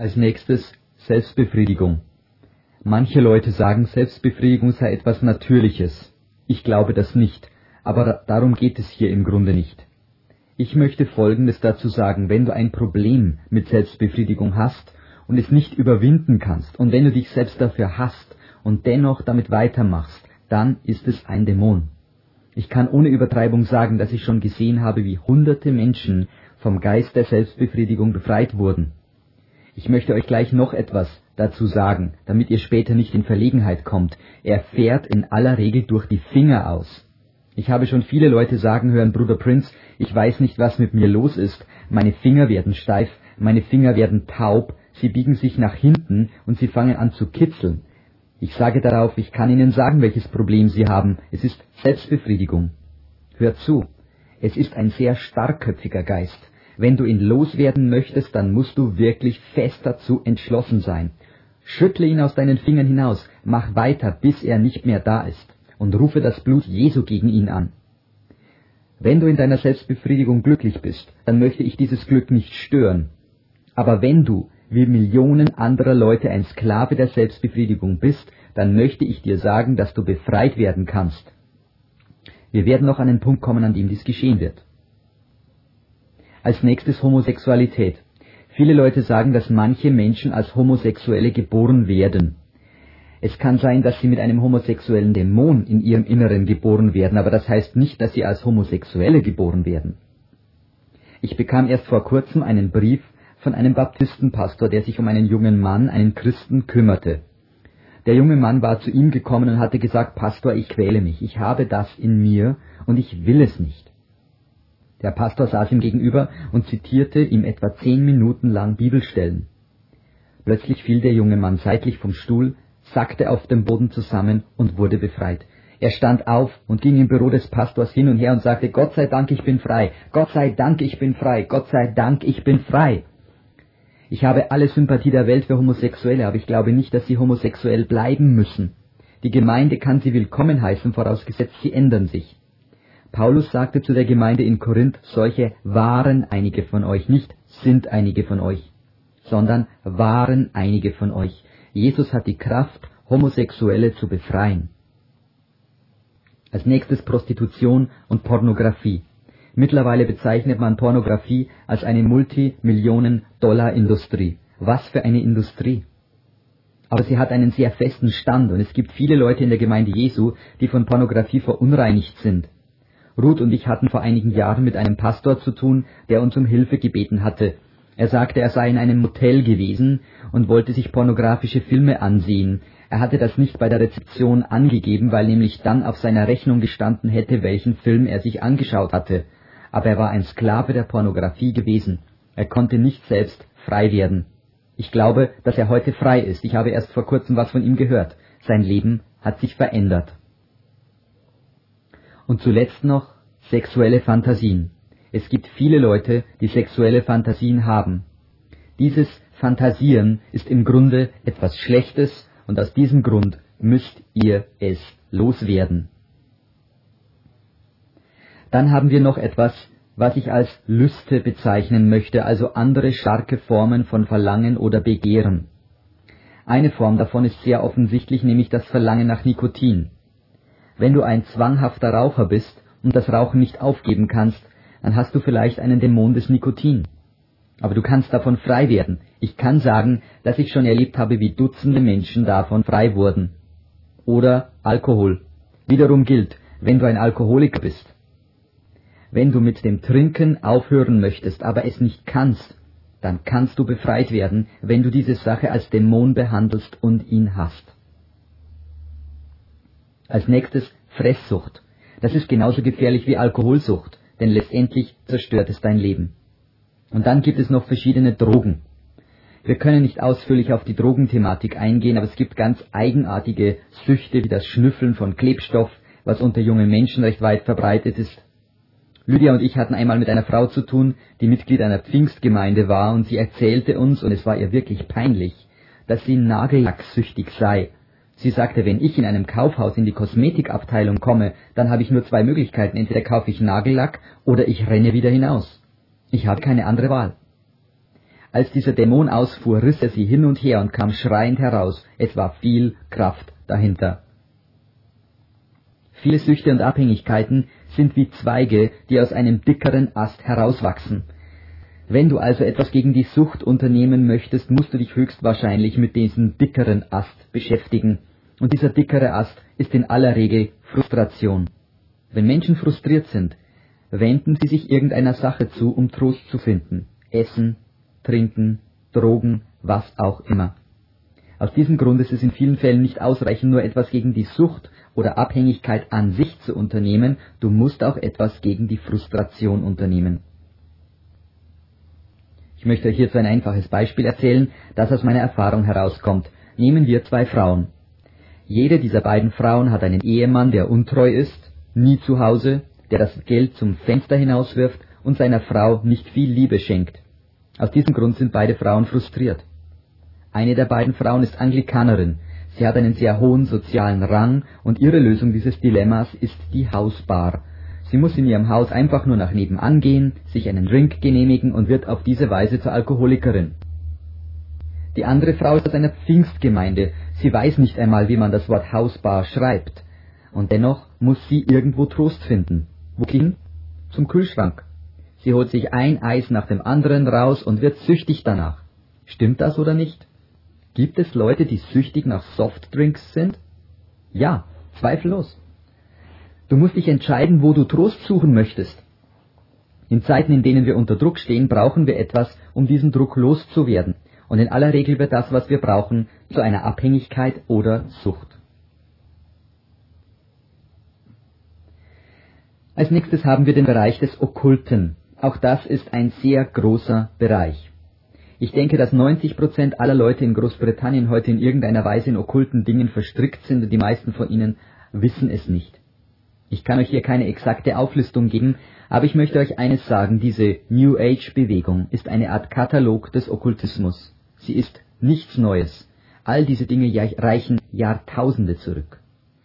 Als nächstes Selbstbefriedigung. Manche Leute sagen, Selbstbefriedigung sei etwas Natürliches. Ich glaube das nicht, aber darum geht es hier im Grunde nicht. Ich möchte Folgendes dazu sagen: Wenn du ein Problem mit Selbstbefriedigung hast und es nicht überwinden kannst, und wenn du dich selbst dafür hasst und dennoch damit weitermachst, dann ist es ein Dämon. Ich kann ohne Übertreibung sagen, dass ich schon gesehen habe, wie hunderte Menschen vom Geist der Selbstbefriedigung befreit wurden. Ich möchte euch gleich noch etwas dazu sagen, damit ihr später nicht in Verlegenheit kommt. Er fährt in aller Regel durch die Finger aus. Ich habe schon viele Leute sagen hören: Bruder Prince, ich weiß nicht, was mit mir los ist. Meine Finger werden steif, meine Finger werden taub, sie biegen sich nach hinten und sie fangen an zu kitzeln. Ich sage darauf, ich kann Ihnen sagen, welches Problem Sie haben. Es ist Selbstbefriedigung. Hört zu, es ist ein sehr starkköpfiger Geist. Wenn du ihn loswerden möchtest, dann musst du wirklich fest dazu entschlossen sein. Schüttle ihn aus deinen Fingern hinaus, mach weiter, bis er nicht mehr da ist, und rufe das Blut Jesu gegen ihn an. Wenn du in deiner Selbstbefriedigung glücklich bist, dann möchte ich dieses Glück nicht stören. Aber wenn du, wie Millionen anderer Leute, ein Sklave der Selbstbefriedigung bist, dann möchte ich dir sagen, dass du befreit werden kannst. Wir werden noch an den Punkt kommen, an dem dies geschehen wird. Als nächstes Homosexualität. Viele Leute sagen, dass manche Menschen als Homosexuelle geboren werden. Es kann sein, dass sie mit einem homosexuellen Dämon in ihrem Inneren geboren werden, aber das heißt nicht, dass sie als Homosexuelle geboren werden. Ich bekam erst vor kurzem einen Brief von einem Baptistenpastor, der sich um einen jungen Mann, einen Christen, kümmerte. Der junge Mann war zu ihm gekommen und hatte gesagt: Pastor, ich quäle mich, ich habe das in mir und ich will es nicht. Der Pastor saß ihm gegenüber und zitierte ihm etwa 10 Minuten lang Bibelstellen. Plötzlich fiel der junge Mann seitlich vom Stuhl, sackte auf dem Boden zusammen und wurde befreit. Er stand auf und ging im Büro des Pastors hin und her und sagte: Gott sei Dank, ich bin frei. Gott sei Dank, ich bin frei. Gott sei Dank, ich bin frei. Ich habe alle Sympathie der Welt für Homosexuelle, aber ich glaube nicht, dass sie homosexuell bleiben müssen. Die Gemeinde kann sie willkommen heißen, vorausgesetzt sie ändern sich. Paulus sagte zu der Gemeinde in Korinth: Solche waren einige von euch, nicht sind einige von euch, sondern waren einige von euch. Jesus hat die Kraft, Homosexuelle zu befreien. Als nächstes Prostitution und Pornografie. Mittlerweile bezeichnet man Pornografie als eine Multimillionen-Dollar-Industrie. Was für eine Industrie! Aber sie hat einen sehr festen Stand und es gibt viele Leute in der Gemeinde Jesu, die von Pornografie verunreinigt sind. Ruth und ich hatten vor einigen Jahren mit einem Pastor zu tun, der uns um Hilfe gebeten hatte. Er sagte, er sei in einem Motel gewesen und wollte sich pornografische Filme ansehen. Er hatte das nicht bei der Rezeption angegeben, weil nämlich dann auf seiner Rechnung gestanden hätte, welchen Film er sich angeschaut hatte. Aber er war ein Sklave der Pornografie gewesen. Er konnte nicht selbst frei werden. Ich glaube, dass er heute frei ist. Ich habe erst vor kurzem was von ihm gehört. Sein Leben hat sich verändert. Und zuletzt noch sexuelle Fantasien. Es gibt viele Leute, die sexuelle Fantasien haben. Dieses Fantasieren ist im Grunde etwas Schlechtes und aus diesem Grund müsst ihr es loswerden. Dann haben wir noch etwas, was ich als Lüste bezeichnen möchte, also andere starke Formen von Verlangen oder Begehren. Eine Form davon ist sehr offensichtlich, nämlich das Verlangen nach Nikotin. Wenn du ein zwanghafter Raucher bist und das Rauchen nicht aufgeben kannst, dann hast du vielleicht einen Dämon des Nikotin. Aber du kannst davon frei werden. Ich kann sagen, dass ich schon erlebt habe, wie Dutzende Menschen davon frei wurden. Oder Alkohol. Wiederum gilt, wenn du ein Alkoholiker bist. Wenn du mit dem Trinken aufhören möchtest, aber es nicht kannst, dann kannst du befreit werden, wenn du diese Sache als Dämon behandelst und ihn hast. Als nächstes Fresssucht. Das ist genauso gefährlich wie Alkoholsucht, denn letztendlich zerstört es dein Leben. Und dann gibt es noch verschiedene Drogen. Wir können nicht ausführlich auf die Drogenthematik eingehen, aber es gibt ganz eigenartige Süchte wie das Schnüffeln von Klebstoff, was unter jungen Menschen recht weit verbreitet ist. Lydia und ich hatten einmal mit einer Frau zu tun, die Mitglied einer Pfingstgemeinde war, und sie erzählte uns, und es war ihr wirklich peinlich, dass sie nagellacksüchtig sei. Sie sagte, wenn ich in einem Kaufhaus in die Kosmetikabteilung komme, dann habe ich nur 2 Möglichkeiten, entweder kaufe ich Nagellack oder ich renne wieder hinaus. Ich habe keine andere Wahl. Als dieser Dämon ausfuhr, riss er sie hin und her und kam schreiend heraus. Es war viel Kraft dahinter. Viele Süchte und Abhängigkeiten sind wie Zweige, die aus einem dickeren Ast herauswachsen. Wenn du also etwas gegen die Sucht unternehmen möchtest, musst du dich höchstwahrscheinlich mit diesem dickeren Ast beschäftigen. Und dieser dickere Ast ist in aller Regel Frustration. Wenn Menschen frustriert sind, wenden sie sich irgendeiner Sache zu, um Trost zu finden. Essen, Trinken, Drogen, was auch immer. Aus diesem Grund ist es in vielen Fällen nicht ausreichend, nur etwas gegen die Sucht oder Abhängigkeit an sich zu unternehmen, du musst auch etwas gegen die Frustration unternehmen. Ich möchte euch hierzu ein einfaches Beispiel erzählen, das aus meiner Erfahrung herauskommt. Nehmen wir 2 Frauen. Jede dieser beiden Frauen hat einen Ehemann, der untreu ist, nie zu Hause, der das Geld zum Fenster hinauswirft und seiner Frau nicht viel Liebe schenkt. Aus diesem Grund sind beide Frauen frustriert. Eine der beiden Frauen ist Anglikanerin. Sie hat einen sehr hohen sozialen Rang und ihre Lösung dieses Dilemmas ist die Hausbar. Sie muss in ihrem Haus einfach nur nach nebenan gehen, sich einen Drink genehmigen und wird auf diese Weise zur Alkoholikerin. Die andere Frau ist aus einer Pfingstgemeinde. Sie weiß nicht einmal, wie man das Wort Hausbar schreibt. Und dennoch muss sie irgendwo Trost finden. Wohin? Zum Kühlschrank. Sie holt sich ein Eis nach dem anderen raus und wird süchtig danach. Stimmt das oder nicht? Gibt es Leute, die süchtig nach Softdrinks sind? Ja, zweifellos. Du musst dich entscheiden, wo du Trost suchen möchtest. In Zeiten, in denen wir unter Druck stehen, brauchen wir etwas, um diesen Druck loszuwerden. Und in aller Regel wird das, was wir brauchen, zu einer Abhängigkeit oder Sucht. Als nächstes haben wir den Bereich des Okkulten. Auch das ist ein sehr großer Bereich. Ich denke, dass 90% aller Leute in Großbritannien heute in irgendeiner Weise in okkulten Dingen verstrickt sind und die meisten von ihnen wissen es nicht. Ich kann euch hier keine exakte Auflistung geben, aber ich möchte euch eines sagen, diese New Age Bewegung ist eine Art Katalog des Okkultismus. Sie ist nichts Neues. All diese Dinge reichen Jahrtausende zurück.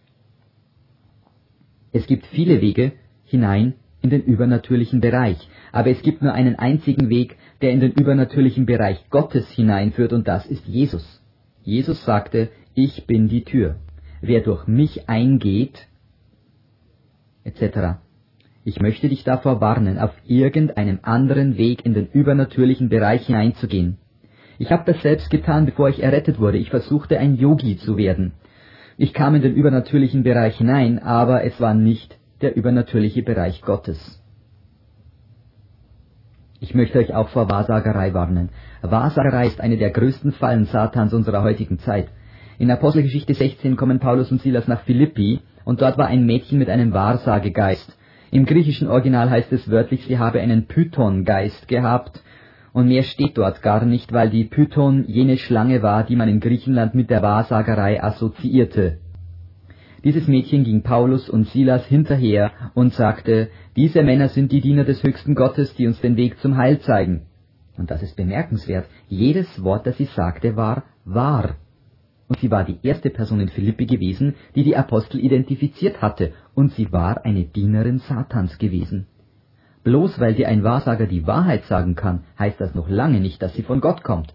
Es gibt viele Wege hinein in den übernatürlichen Bereich, aber es gibt nur einen einzigen Weg, der in den übernatürlichen Bereich Gottes hineinführt, und das ist Jesus. Jesus sagte, ich bin die Tür. Wer durch mich eingeht, etc. Ich möchte dich davor warnen, auf irgendeinem anderen Weg in den übernatürlichen Bereich hineinzugehen. Ich habe das selbst getan, bevor ich errettet wurde. Ich versuchte, ein Yogi zu werden. Ich kam in den übernatürlichen Bereich hinein, aber es war nicht der übernatürliche Bereich Gottes. Ich möchte euch auch vor Wahrsagerei warnen. Wahrsagerei ist eine der größten Fallen Satans unserer heutigen Zeit. In Apostelgeschichte 16 kommen Paulus und Silas nach Philippi, und dort war ein Mädchen mit einem Wahrsagegeist. Im griechischen Original heißt es wörtlich, sie habe einen Python-Geist gehabt, und mehr steht dort gar nicht, weil die Python jene Schlange war, die man in Griechenland mit der Wahrsagerei assoziierte. Dieses Mädchen ging Paulus und Silas hinterher und sagte, diese Männer sind die Diener des höchsten Gottes, die uns den Weg zum Heil zeigen. Und das ist bemerkenswert. Jedes Wort, das sie sagte, war wahr. Und sie war die erste Person in Philippi gewesen, die die Apostel identifiziert hatte, und sie war eine Dienerin Satans gewesen. Bloß weil dir ein Wahrsager die Wahrheit sagen kann, heißt das noch lange nicht, dass sie von Gott kommt.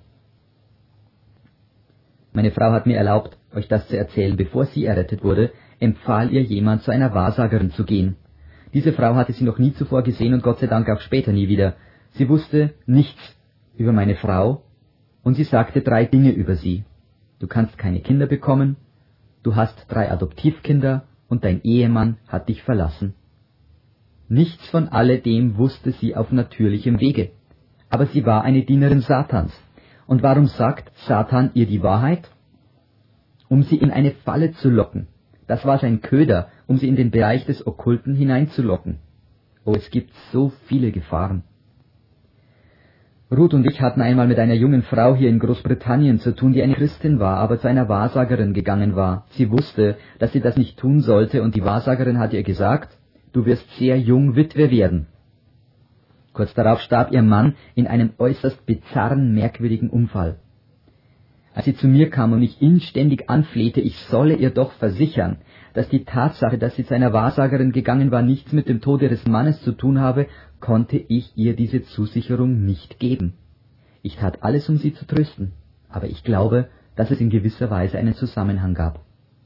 Meine Frau hat mir erlaubt, euch das zu erzählen. Bevor sie errettet wurde, empfahl ihr jemand, zu einer Wahrsagerin zu gehen. Diese Frau hatte sie noch nie zuvor gesehen und Gott sei Dank auch später nie wieder. Sie wusste nichts über meine Frau und sie sagte 3 Dinge über sie. Du kannst keine Kinder bekommen, du hast 3 Adoptivkinder und dein Ehemann hat dich verlassen. Nichts von alledem wusste sie auf natürlichem Wege. Aber sie war eine Dienerin Satans. Und warum sagt Satan ihr die Wahrheit? Um sie in eine Falle zu locken. Das war sein Köder, um sie in den Bereich des Okkulten hineinzulocken. Oh, es gibt so viele Gefahren. Ruth und ich hatten einmal mit einer jungen Frau hier in Großbritannien zu tun, die eine Christin war, aber zu einer Wahrsagerin gegangen war. Sie wusste, dass sie das nicht tun sollte, und die Wahrsagerin hat ihr gesagt, du wirst sehr jung Witwe werden. Kurz darauf starb ihr Mann in einem äußerst bizarren, merkwürdigen Unfall. Als sie zu mir kam und mich inständig anflehte, ich solle ihr doch versichern, dass die Tatsache, dass sie zu einer Wahrsagerin gegangen war, nichts mit dem Tod ihres Mannes zu tun habe, konnte ich ihr diese Zusicherung nicht geben. Ich tat alles, um sie zu trösten, aber ich glaube, dass es in gewisser Weise einen Zusammenhang gab.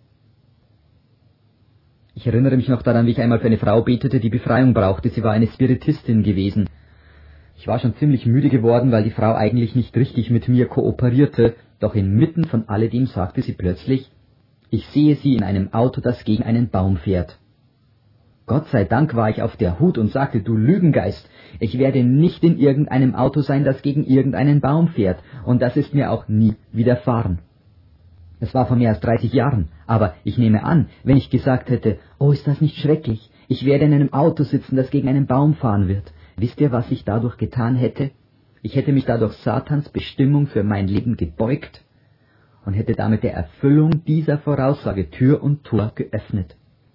Ich erinnere mich noch daran, wie ich einmal für eine Frau betete, die Befreiung brauchte. Sie war eine Spiritistin gewesen. Ich war schon ziemlich müde geworden, weil die Frau eigentlich nicht richtig mit mir kooperierte, doch inmitten von alledem sagte sie plötzlich: Ich sehe sie in einem Auto, das gegen einen Baum fährt. Gott sei Dank war ich auf der Hut und sagte: Du Lügengeist, ich werde nicht in irgendeinem Auto sein, das gegen irgendeinen Baum fährt, und das ist mir auch nie widerfahren. Es war vor mehr als 30 Jahren, aber ich nehme an, wenn ich gesagt hätte: Oh, ist das nicht schrecklich, ich werde in einem Auto sitzen, das gegen einen Baum fahren wird. Wisst ihr, was ich dadurch getan hätte? Ich hätte mich dadurch Satans Bestimmung für mein Leben gebeugt und hätte damit der Erfüllung dieser Voraussage Tür und Tor geöffnet.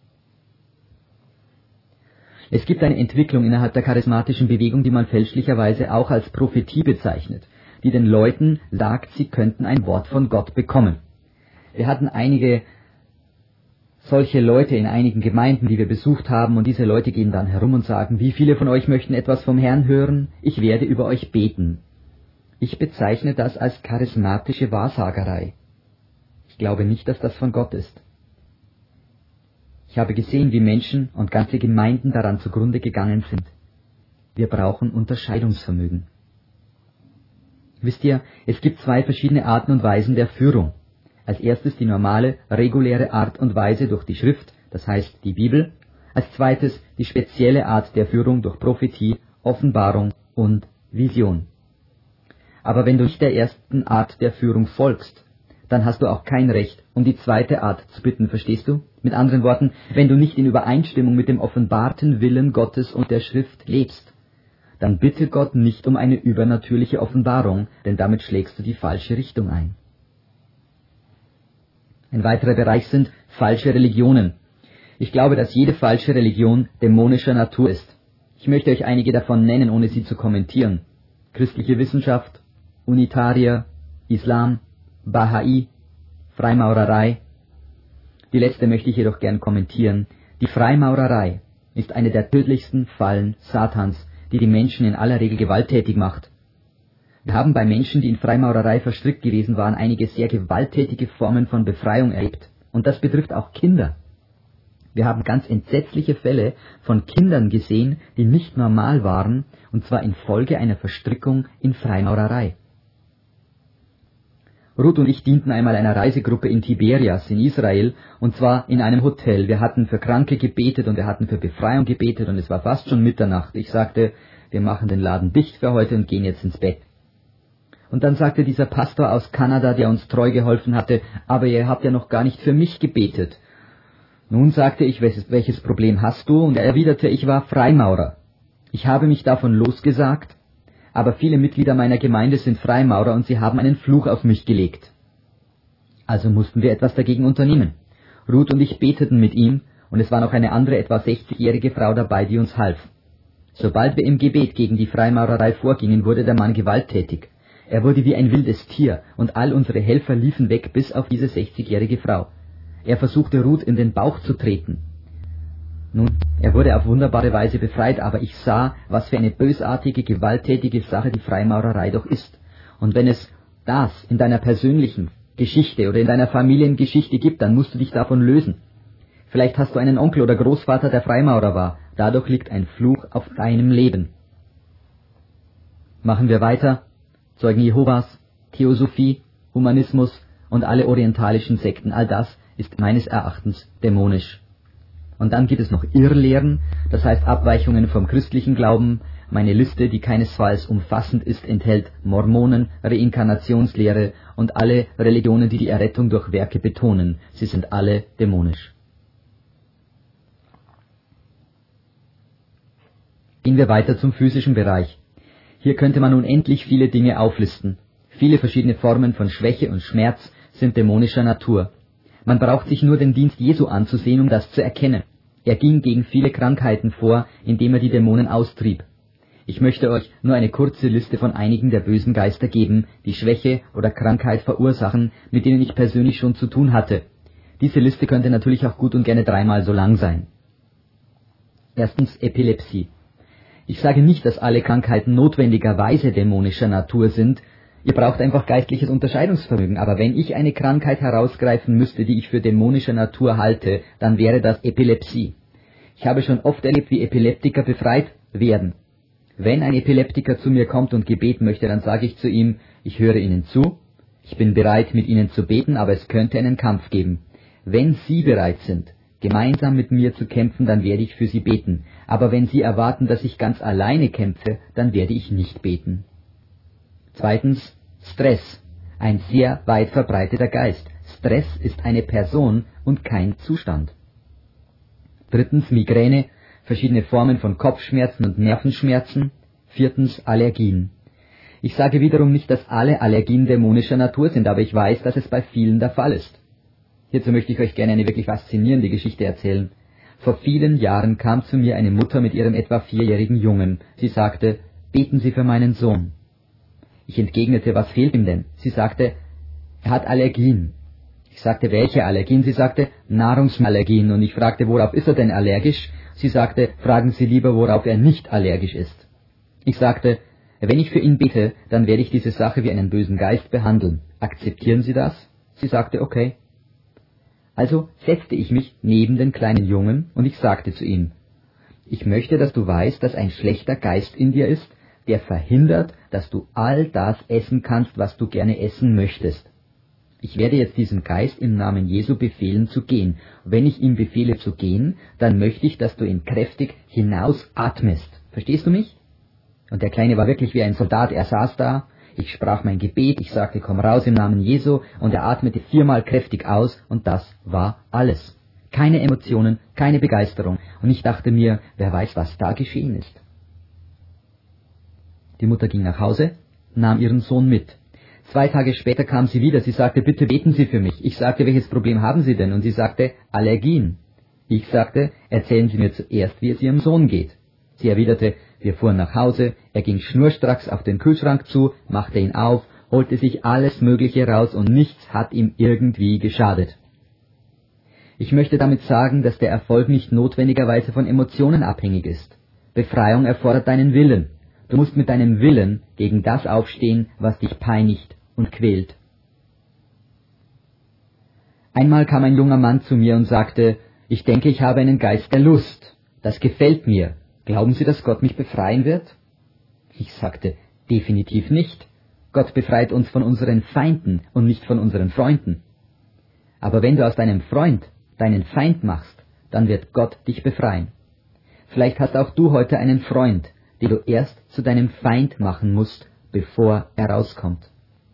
Es gibt eine Entwicklung innerhalb der charismatischen Bewegung, die man fälschlicherweise auch als Prophetie bezeichnet, die den Leuten sagt, sie könnten ein Wort von Gott bekommen. Wir hatten einige solche Leute in einigen Gemeinden, die wir besucht haben, und diese Leute gehen dann herum und sagen: Wie viele von euch möchten etwas vom Herrn hören? Ich werde über euch beten. Ich bezeichne das als charismatische Wahrsagerei. Ich glaube nicht, dass das von Gott ist. Ich habe gesehen, wie Menschen und ganze Gemeinden daran zugrunde gegangen sind. Wir brauchen Unterscheidungsvermögen. Wisst ihr, es gibt zwei verschiedene Arten und Weisen der Führung. Als erstes die normale, reguläre Art und Weise durch die Schrift, das heißt die Bibel. Als zweites die spezielle Art der Führung durch Prophetie, Offenbarung und Vision. Aber wenn du nicht der ersten Art der Führung folgst, dann hast du auch kein Recht, um die zweite Art zu bitten, verstehst du? Mit anderen Worten, wenn du nicht in Übereinstimmung mit dem offenbarten Willen Gottes und der Schrift lebst, dann bitte Gott nicht um eine übernatürliche Offenbarung, denn damit schlägst du die falsche Richtung ein. Ein weiterer Bereich sind falsche Religionen. Ich glaube, dass jede falsche Religion dämonischer Natur ist. Ich möchte euch einige davon nennen, ohne sie zu kommentieren. Christliche Wissenschaft, Unitarier, Islam, Bahai, Freimaurerei. Die letzte möchte ich jedoch gern kommentieren. Die Freimaurerei ist eine der tödlichsten Fallen Satans, die die Menschen in aller Regel gewalttätig macht. Wir haben bei Menschen, die in Freimaurerei verstrickt gewesen waren, einige sehr gewalttätige Formen von Befreiung erlebt. Und das betrifft auch Kinder. Wir haben ganz entsetzliche Fälle von Kindern gesehen, die nicht normal waren, und zwar infolge einer Verstrickung in Freimaurerei. Ruth und ich dienten einmal einer Reisegruppe in Tiberias in Israel, und zwar in einem Hotel. Wir hatten für Kranke gebetet und wir hatten für Befreiung gebetet, und es war fast schon Mitternacht. Ich sagte: Wir machen den Laden dicht für heute und gehen jetzt ins Bett. Und dann sagte dieser Pastor aus Kanada, der uns treu geholfen hatte: Aber ihr habt ja noch gar nicht für mich gebetet. Nun, sagte ich: Welches Problem hast du? Und er erwiderte: Ich war Freimaurer. Ich habe mich davon losgesagt, aber viele Mitglieder meiner Gemeinde sind Freimaurer und sie haben einen Fluch auf mich gelegt. Also mussten wir etwas dagegen unternehmen. Ruth und ich beteten mit ihm, und es war noch eine andere, etwa 60-jährige Frau dabei, die uns half. Sobald wir im Gebet gegen die Freimaurerei vorgingen, wurde der Mann gewalttätig. Er wurde wie ein wildes Tier, und all unsere Helfer liefen weg, bis auf diese 60-jährige Frau. Er versuchte Ruth in den Bauch zu treten. Nun, er wurde auf wunderbare Weise befreit, aber ich sah, was für eine bösartige, gewalttätige Sache die Freimaurerei doch ist. Und wenn es das in deiner persönlichen Geschichte oder in deiner Familiengeschichte gibt, dann musst du dich davon lösen. Vielleicht hast du einen Onkel oder Großvater, der Freimaurer war. Dadurch liegt ein Fluch auf deinem Leben. Machen wir weiter. Zeugen Jehovas, Theosophie, Humanismus und alle orientalischen Sekten, all das ist meines Erachtens dämonisch. Und dann gibt es noch Irrlehren, das heißt Abweichungen vom christlichen Glauben. Meine Liste, die keinesfalls umfassend ist, enthält Mormonen, Reinkarnationslehre und alle Religionen, die die Errettung durch Werke betonen. Sie sind alle dämonisch. Gehen wir weiter zum physischen Bereich. Hier könnte man unendlich viele Dinge auflisten. Viele verschiedene Formen von Schwäche und Schmerz sind dämonischer Natur. Man braucht sich nur den Dienst Jesu anzusehen, um das zu erkennen. Er ging gegen viele Krankheiten vor, indem er die Dämonen austrieb. Ich möchte euch nur eine kurze Liste von einigen der bösen Geister geben, die Schwäche oder Krankheit verursachen, mit denen ich persönlich schon zu tun hatte. Diese Liste könnte natürlich auch gut und gerne 3-mal so lang sein. Erstens Epilepsie. Ich sage nicht, dass alle Krankheiten notwendigerweise dämonischer Natur sind, Ihr braucht einfach geistliches Unterscheidungsvermögen. Aber wenn ich eine Krankheit herausgreifen müsste, die ich für dämonischer Natur halte, dann wäre das Epilepsie. Ich habe schon oft erlebt, wie Epileptiker befreit werden. Wenn ein Epileptiker zu mir kommt und Gebet möchte, dann sage ich zu ihm, ich höre Ihnen zu, ich bin bereit, mit Ihnen zu beten, aber es könnte einen Kampf geben. Wenn Sie bereit sind, gemeinsam mit mir zu kämpfen, dann werde ich für Sie beten. Aber wenn Sie erwarten, dass ich ganz alleine kämpfe, dann werde ich nicht beten. Zweitens, Stress. Ein sehr weit verbreiteter Geist. Stress ist eine Person und kein Zustand. Drittens, Migräne, verschiedene Formen von Kopfschmerzen und Nervenschmerzen. Viertens, Allergien. Ich sage wiederum nicht, dass alle Allergien dämonischer Natur sind, aber ich weiß, dass es bei vielen der Fall ist. Hierzu möchte ich euch gerne eine wirklich faszinierende Geschichte erzählen. Vor vielen Jahren kam zu mir eine Mutter mit ihrem etwa 4-jährigen Jungen. Sie sagte, beten Sie für meinen Sohn. Ich entgegnete, was fehlt ihm denn? Sie sagte, er hat Allergien. Ich sagte, welche Allergien? Sie sagte, Nahrungsallergien. Und ich fragte, worauf ist er denn allergisch? Sie sagte, fragen Sie lieber, worauf er nicht allergisch ist. Ich sagte, wenn ich für ihn bete, dann werde ich diese Sache wie einen bösen Geist behandeln. Akzeptieren Sie das? Sie sagte, okay. Also setzte ich mich neben den kleinen Jungen und ich sagte zu ihm, ich möchte, dass du weißt, dass ein schlechter Geist in dir ist, der verhindert, dass du all das essen kannst, was du gerne essen möchtest. Ich werde jetzt diesem Geist im Namen Jesu befehlen zu gehen. Wenn ich ihm befehle zu gehen, dann möchte ich, dass du ihn kräftig hinausatmest. Verstehst du mich? Und der Kleine war wirklich wie ein Soldat. Er saß da, ich sprach mein Gebet, ich sagte, komm raus im Namen Jesu, und er atmete 4-mal kräftig aus, und das war alles. Keine Emotionen, keine Begeisterung. Und ich dachte mir, wer weiß, was da geschehen ist. Die Mutter ging nach Hause, nahm ihren Sohn mit. 2 Tage später kam sie wieder, sie sagte, bitte beten Sie für mich. Ich sagte, welches Problem haben Sie denn? Und sie sagte, Allergien. Ich sagte, erzählen Sie mir zuerst, wie es Ihrem Sohn geht. Sie erwiderte, wir fuhren nach Hause, er ging schnurstracks auf den Kühlschrank zu, machte ihn auf, holte sich alles Mögliche raus und nichts hat ihm irgendwie geschadet. Ich möchte damit sagen, dass der Erfolg nicht notwendigerweise von Emotionen abhängig ist. Befreiung erfordert deinen Willen. Du musst mit deinem Willen gegen das aufstehen, was dich peinigt und quält. Einmal kam ein junger Mann zu mir und sagte, ich denke, ich habe einen Geist der Lust. Das gefällt mir. Glauben Sie, dass Gott mich befreien wird? Ich sagte, definitiv nicht. Gott befreit uns von unseren Feinden und nicht von unseren Freunden. Aber wenn du aus deinem Freund deinen Feind machst, dann wird Gott dich befreien. Vielleicht hast auch du heute einen Freund, den du erst zu deinem Feind machen musst, bevor er rauskommt.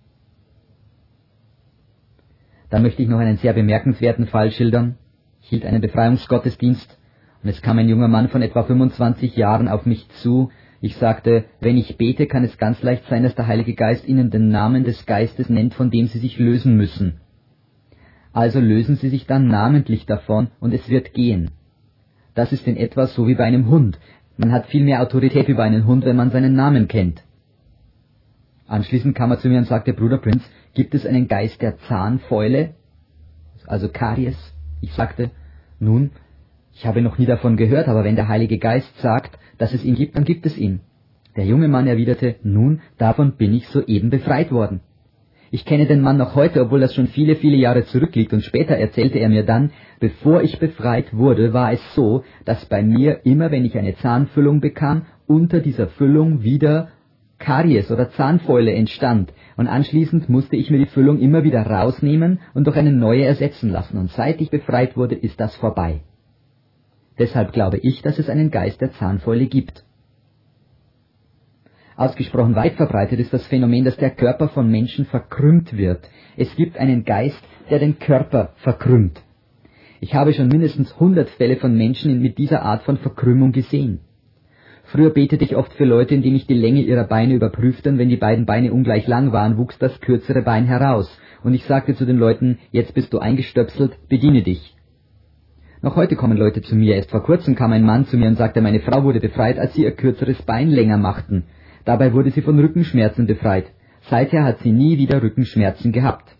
Dann möchte ich noch einen sehr bemerkenswerten Fall schildern. Ich hielt einen Befreiungsgottesdienst und es kam ein junger Mann von etwa 25 Jahren auf mich zu. Ich sagte, wenn ich bete, kann es ganz leicht sein, dass der Heilige Geist Ihnen den Namen des Geistes nennt, von dem Sie sich lösen müssen. Also lösen Sie sich dann namentlich davon und es wird gehen. Das ist in etwa so wie bei einem Hund. Man hat viel mehr Autorität über einen Hund, wenn man seinen Namen kennt. Anschließend kam er zu mir und sagte, Bruder Prinz, gibt es einen Geist der Zahnfäule, also Karies? Ich sagte, nun, ich habe noch nie davon gehört, aber wenn der Heilige Geist sagt, dass es ihn gibt, dann gibt es ihn. Der junge Mann erwiderte, nun, davon bin ich soeben befreit worden. Ich kenne den Mann noch heute, obwohl das schon viele, viele Jahre zurückliegt, und später erzählte er mir dann, bevor ich befreit wurde, war es so, dass bei mir immer, wenn ich eine Zahnfüllung bekam, unter dieser Füllung wieder Karies oder Zahnfäule entstand, und anschließend musste ich mir die Füllung immer wieder rausnehmen und durch eine neue ersetzen lassen, und seit ich befreit wurde, ist das vorbei. Deshalb glaube ich, dass es einen Geist der Zahnfäule gibt. Ausgesprochen weit verbreitet ist das Phänomen, dass der Körper von Menschen verkrümmt wird. Es gibt einen Geist, der den Körper verkrümmt. Ich habe schon mindestens 100 Fälle von Menschen mit dieser Art von Verkrümmung gesehen. Früher betete ich oft für Leute, indem ich die Länge ihrer Beine überprüfte, und wenn die beiden Beine ungleich lang waren, wuchs das kürzere Bein heraus. Und ich sagte zu den Leuten, jetzt bist du eingestöpselt, bediene dich. Noch heute kommen Leute zu mir. Erst vor kurzem kam ein Mann zu mir und sagte, meine Frau wurde befreit, als sie ihr kürzeres Bein länger machten. Dabei wurde sie von Rückenschmerzen befreit. Seither hat sie nie wieder Rückenschmerzen gehabt.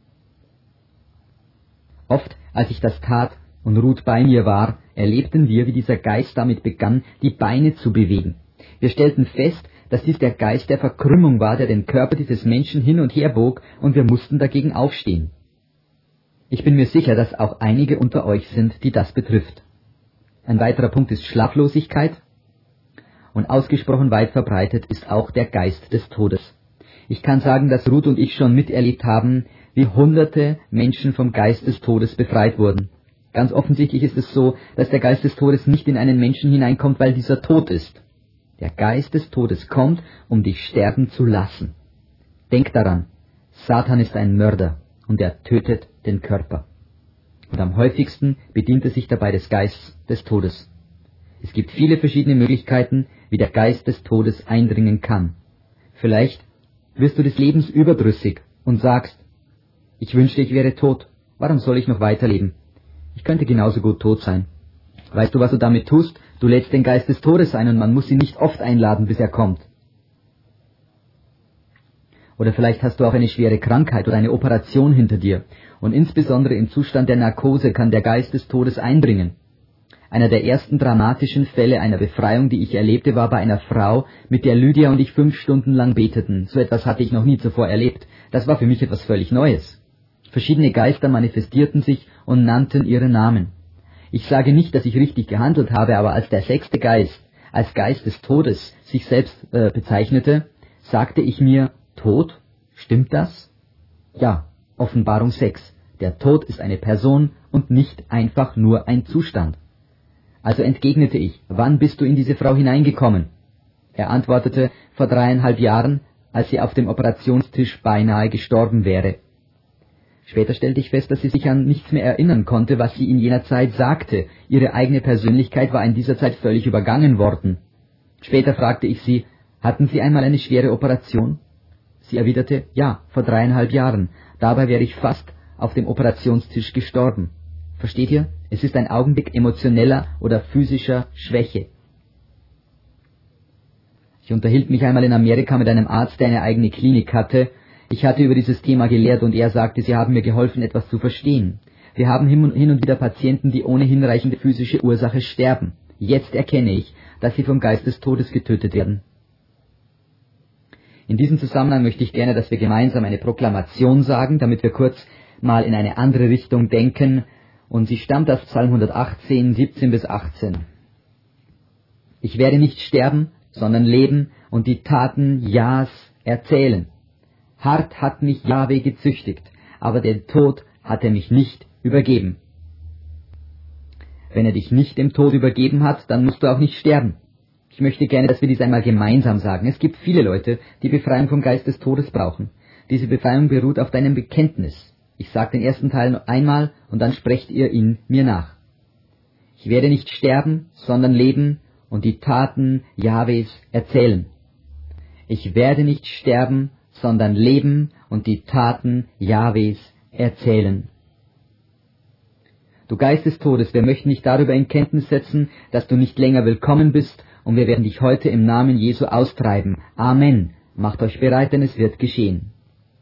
Oft, als ich das tat und Ruth bei mir war, erlebten wir, wie dieser Geist damit begann, die Beine zu bewegen. Wir stellten fest, dass dies der Geist der Verkrümmung war, der den Körper dieses Menschen hin und her bog, und wir mussten dagegen aufstehen. Ich bin mir sicher, dass auch einige unter euch sind, die das betrifft. Ein weiterer Punkt ist Schlaflosigkeit, und ausgesprochen weit verbreitet ist auch der Geist des Todes. Ich kann sagen, dass Ruth und ich schon miterlebt haben, wie hunderte Menschen vom Geist des Todes befreit wurden. Ganz offensichtlich ist es so, dass der Geist des Todes nicht in einen Menschen hineinkommt, weil dieser tot ist. Der Geist des Todes kommt, um dich sterben zu lassen. Denk daran, Satan ist ein Mörder und er tötet den Körper. Und am häufigsten bedient er sich dabei des Geistes des Todes. Es gibt viele verschiedene Möglichkeiten, wie der Geist des Todes eindringen kann. Vielleicht wirst du des Lebens überdrüssig und sagst, ich wünschte, ich wäre tot. Warum soll ich noch weiterleben? Ich könnte genauso gut tot sein. Weißt du, was du damit tust? Du lädst den Geist des Todes ein und man muss ihn nicht oft einladen, bis er kommt. Oder vielleicht hast du auch eine schwere Krankheit oder eine Operation hinter dir. Und insbesondere im Zustand der Narkose kann der Geist des Todes eindringen. Einer der ersten dramatischen Fälle einer Befreiung, die ich erlebte, war bei einer Frau, mit der Lydia und ich 5 Stunden lang beteten. So etwas hatte ich noch nie zuvor erlebt. Das war für mich etwas völlig Neues. Verschiedene Geister manifestierten sich und nannten ihre Namen. Ich sage nicht, dass ich richtig gehandelt habe, aber als der 6. Geist, als Geist des Todes, sich selbst bezeichnete, sagte ich mir, Tod? Stimmt das? Ja, Offenbarung 6. Der Tod ist eine Person und nicht einfach nur ein Zustand. Also entgegnete ich, wann bist du in diese Frau hineingekommen? Er antwortete, vor 3,5 Jahren, als sie auf dem Operationstisch beinahe gestorben wäre. Später stellte ich fest, dass sie sich an nichts mehr erinnern konnte, was sie in jener Zeit sagte. Ihre eigene Persönlichkeit war in dieser Zeit völlig übergangen worden. Später fragte ich sie, hatten Sie einmal eine schwere Operation? Sie erwiderte, ja, vor 3,5 Jahren. Dabei wäre ich fast auf dem Operationstisch gestorben. Versteht ihr? Es ist ein Augenblick emotioneller oder physischer Schwäche. Ich unterhielt mich einmal in Amerika mit einem Arzt, der eine eigene Klinik hatte. Ich hatte über dieses Thema gelehrt und er sagte, sie haben mir geholfen, etwas zu verstehen. Wir haben hin und wieder Patienten, die ohne hinreichende physische Ursache sterben. Jetzt erkenne ich, dass sie vom Geist des Todes getötet werden. In diesem Zusammenhang möchte ich gerne, dass wir gemeinsam eine Proklamation sagen, damit wir kurz mal in eine andere Richtung denken. Und sie stammt aus Psalm 118, 17 bis 18. Ich werde nicht sterben, sondern leben und die Taten Jahs erzählen. Hart hat mich Jahwe gezüchtigt, aber den Tod hat er mich nicht übergeben. Wenn er dich nicht dem Tod übergeben hat, dann musst du auch nicht sterben. Ich möchte gerne, dass wir dies einmal gemeinsam sagen. Es gibt viele Leute, die Befreiung vom Geist des Todes brauchen. Diese Befreiung beruht auf deinem Bekenntnis. Ich sage den ersten Teil noch einmal und dann sprecht ihr ihn mir nach. Ich werde nicht sterben, sondern leben und die Taten Jahwes erzählen. Ich werde nicht sterben, sondern leben und die Taten Jahwes erzählen. Du Geist des Todes, wir möchten dich darüber in Kenntnis setzen, dass du nicht länger willkommen bist, und wir werden dich heute im Namen Jesu austreiben. Amen. Macht euch bereit, denn es wird geschehen.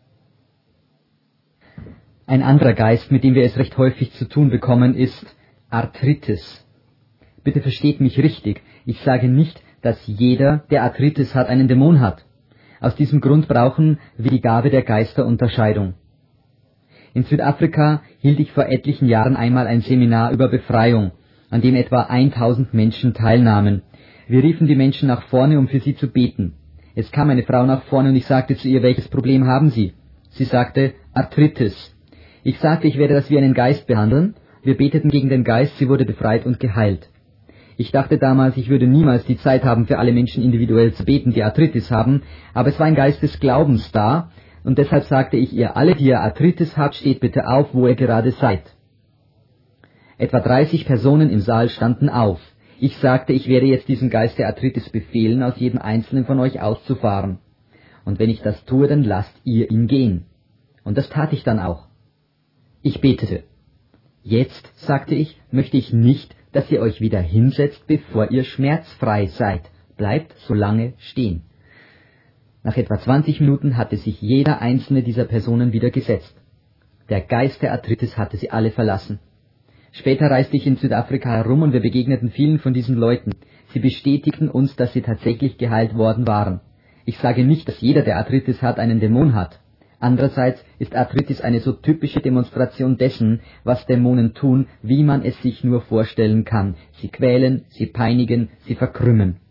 Ein anderer Geist, mit dem wir es recht häufig zu tun bekommen, ist Arthritis. Bitte versteht mich richtig, ich sage nicht, dass jeder, der Arthritis hat, einen Dämon hat. Aus diesem Grund brauchen wir die Gabe der Geisterunterscheidung. In Südafrika hielt ich vor etlichen Jahren einmal ein Seminar über Befreiung, an dem etwa 1000 Menschen teilnahmen. Wir riefen die Menschen nach vorne, um für sie zu beten. Es kam eine Frau nach vorne und ich sagte zu ihr, welches Problem haben Sie? Sie sagte, Arthritis. Ich sagte, ich werde das wie einen Geist behandeln. Wir beteten gegen den Geist, sie wurde befreit und geheilt. Ich dachte damals, ich würde niemals die Zeit haben, für alle Menschen individuell zu beten, die Arthritis haben, aber es war ein Geist des Glaubens da, und deshalb sagte ich ihr, alle, die ihr Arthritis habt, steht bitte auf, wo ihr gerade seid. Etwa 30 Personen im Saal standen auf. Ich sagte, ich werde jetzt diesem Geist der Arthritis befehlen, aus jedem einzelnen von euch auszufahren. Und wenn ich das tue, dann lasst ihr ihn gehen. Und das tat ich dann auch. Ich betete. Jetzt, sagte ich, möchte ich nicht, dass ihr euch wieder hinsetzt, bevor ihr schmerzfrei seid. Bleibt so lange stehen. Nach etwa 20 Minuten hatte sich jeder einzelne dieser Personen wieder gesetzt. Der Geist der Arthritis hatte sie alle verlassen. Später reiste ich in Südafrika herum und wir begegneten vielen von diesen Leuten. Sie bestätigten uns, dass sie tatsächlich geheilt worden waren. Ich sage nicht, dass jeder, der Arthritis hat, einen Dämon hat. Andererseits ist Arthritis eine so typische Demonstration dessen, was Dämonen tun, wie man es sich nur vorstellen kann. Sie quälen, sie peinigen, sie verkrümmen.